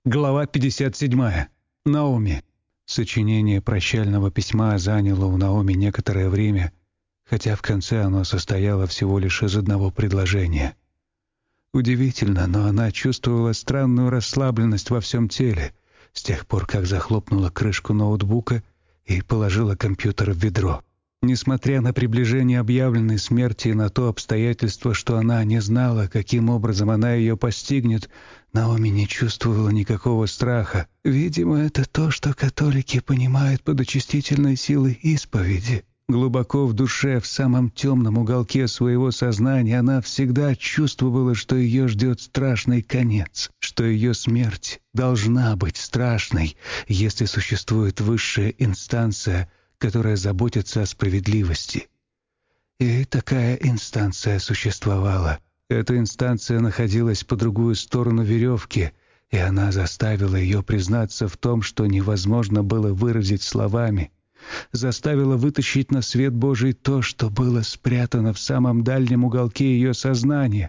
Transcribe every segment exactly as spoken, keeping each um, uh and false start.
Глава пятьдесят седьмая. Наоми. Сочинение прощального письма заняло у Наоми некоторое время, хотя в конце оно состояло всего лишь из одного предложения. Удивительно, но она чувствовала странную расслабленность во всем теле с тех пор, как захлопнула крышку ноутбука и положила компьютер в ведро. Несмотря на приближение объявленной смерти и на то обстоятельство, что она не знала, каким образом она ее постигнет, Наоми не чувствовала никакого страха. Видимо, это то, что католики понимают под очистительной силой исповеди. Глубоко в душе, в самом темном уголке своего сознания, она всегда чувствовала, что ее ждет страшный конец, что ее смерть должна быть страшной, если существует высшая инстанция, которая заботится о справедливости. И такая инстанция существовала. Эта инстанция находилась по другую сторону веревки, и она заставила ее признаться в том, что невозможно было выразить словами, заставила вытащить на свет Божий то, что было спрятано в самом дальнем уголке ее сознания,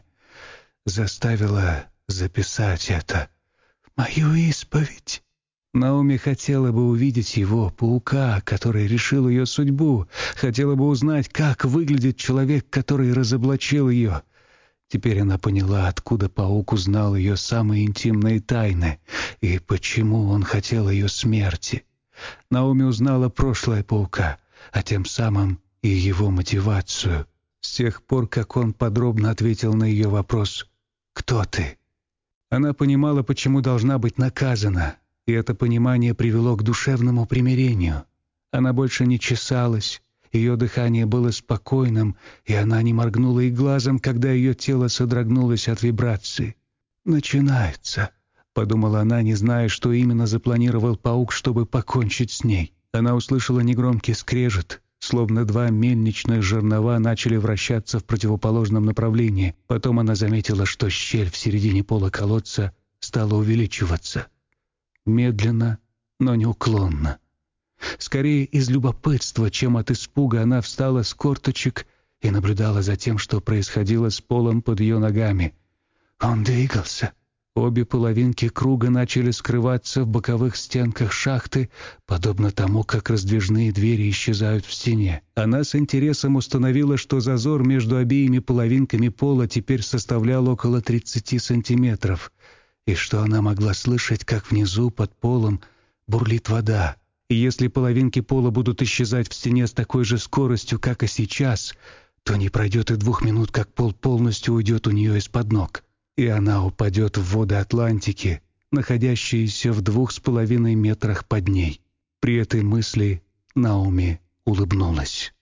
заставила записать это в мою исповедь. Наоми хотела бы увидеть его, паука, который решил ее судьбу, хотела бы узнать, как выглядит человек, который разоблачил ее. Теперь она поняла, откуда паук узнал ее самые интимные тайны и почему он хотел ее смерти. Наоми узнала прошлое паука, а тем самым и его мотивацию. С тех пор, как он подробно ответил на ее вопрос «Кто ты?», она понимала, почему должна быть наказана. И это понимание привело к душевному примирению. Она больше не чесалась, ее дыхание было спокойным, и она не моргнула и глазом, когда ее тело содрогнулось от вибраций. «Начинается», — подумала она, не зная, что именно запланировал паук, чтобы покончить с ней. Она услышала негромкий скрежет, словно два мельничных жернова начали вращаться в противоположном направлении. Потом она заметила, что щель в середине пола колодца стала увеличиваться. Медленно, но неуклонно. Скорее из любопытства, чем от испуга, она встала с корточек и наблюдала за тем, что происходило с полом под ее ногами. Он двигался. Обе половинки круга начали скрываться в боковых стенках шахты, подобно тому, как раздвижные двери исчезают в стене. Она с интересом установила, что зазор между обеими половинками пола теперь составлял около тридцати сантиметров, и что она могла слышать, как внизу под полом бурлит вода. И если половинки пола будут исчезать в стене с такой же скоростью, как и сейчас, то не пройдет и двух минут, как пол полностью уйдет у нее из-под ног, и она упадет в воды Атлантики, находящиеся в двух с половиной метрах под ней. При этой мысли Наоми улыбнулась.